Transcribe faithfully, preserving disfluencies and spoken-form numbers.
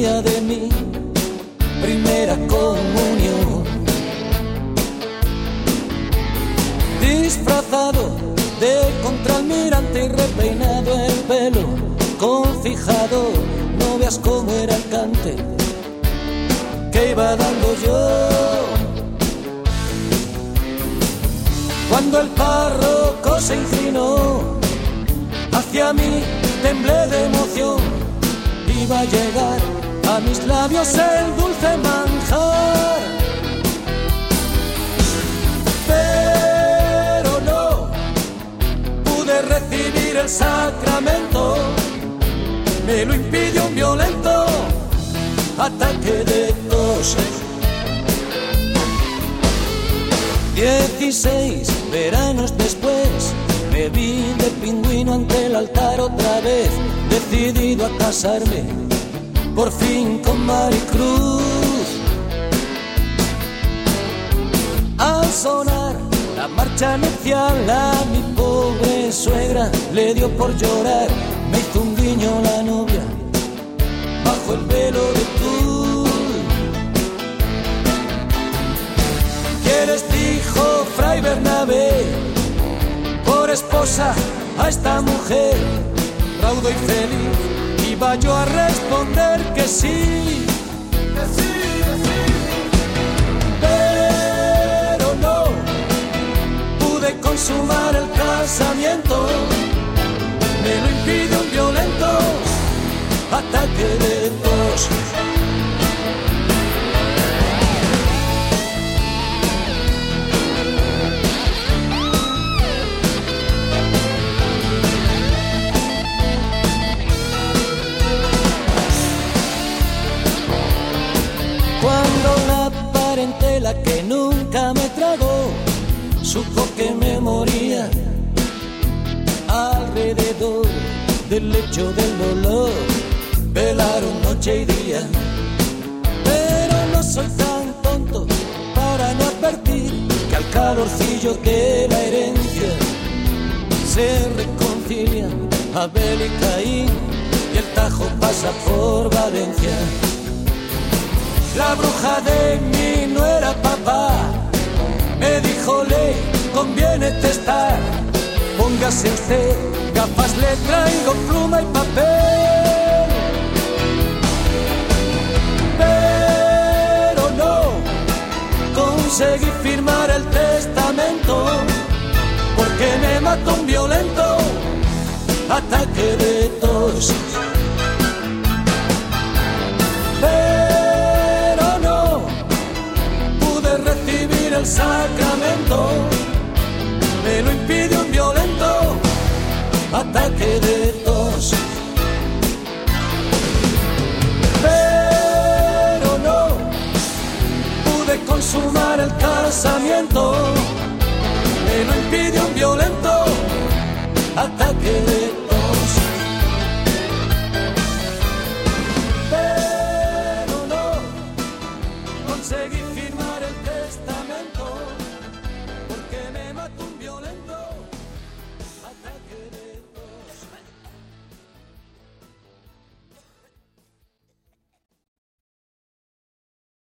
día de mi primera comunión. Disfrazado de contralmirante y repeinado el pelo con fijado, no veas cómo era el cante que iba dando yo. Cuando el párroco se inclinó hacia mí, temblé de emoción. Iba a llegar a mis labios el dulce manjar, pero no pude recibir el sacramento. Me lo impidió un violento ataque de tos. Dieciséis veranos después me vi de pingüino ante el altar otra vez, decidido a casarme por fin con Maricruz. Al sonar la marcha nupcial a mi pobre suegra le dio por llorar. Me hizo un guiño la novia bajo el velo de tul. ¿Quieres, dijo Fray Bernabé, por esposa a esta mujer? Raudo y feliz iba yo a responder que sí, que sí, que sí. Pero no pude consumar el casamiento. Me lo impidió un violento ataque de tos. Cuando la parentela que nunca me tragó supo que me moría alrededor del lecho del dolor, velaron noche y día. Pero no soy tan tonto para no advertir que al calorcillo de la herencia se reconcilian Abel y Caín, y el Tajo pasa por Valencia. La bruja de mi nuera papá me dijo: le conviene testar, póngase usted gafas, le traigo pluma y papel. Pero no conseguí firmar el testamento porque me mató un violento ataque de tos. Pero no pude recibir el sacramento. Me lo impidió un violento ataque de tos. Pero no pude consumar el casamiento. Me lo impidió un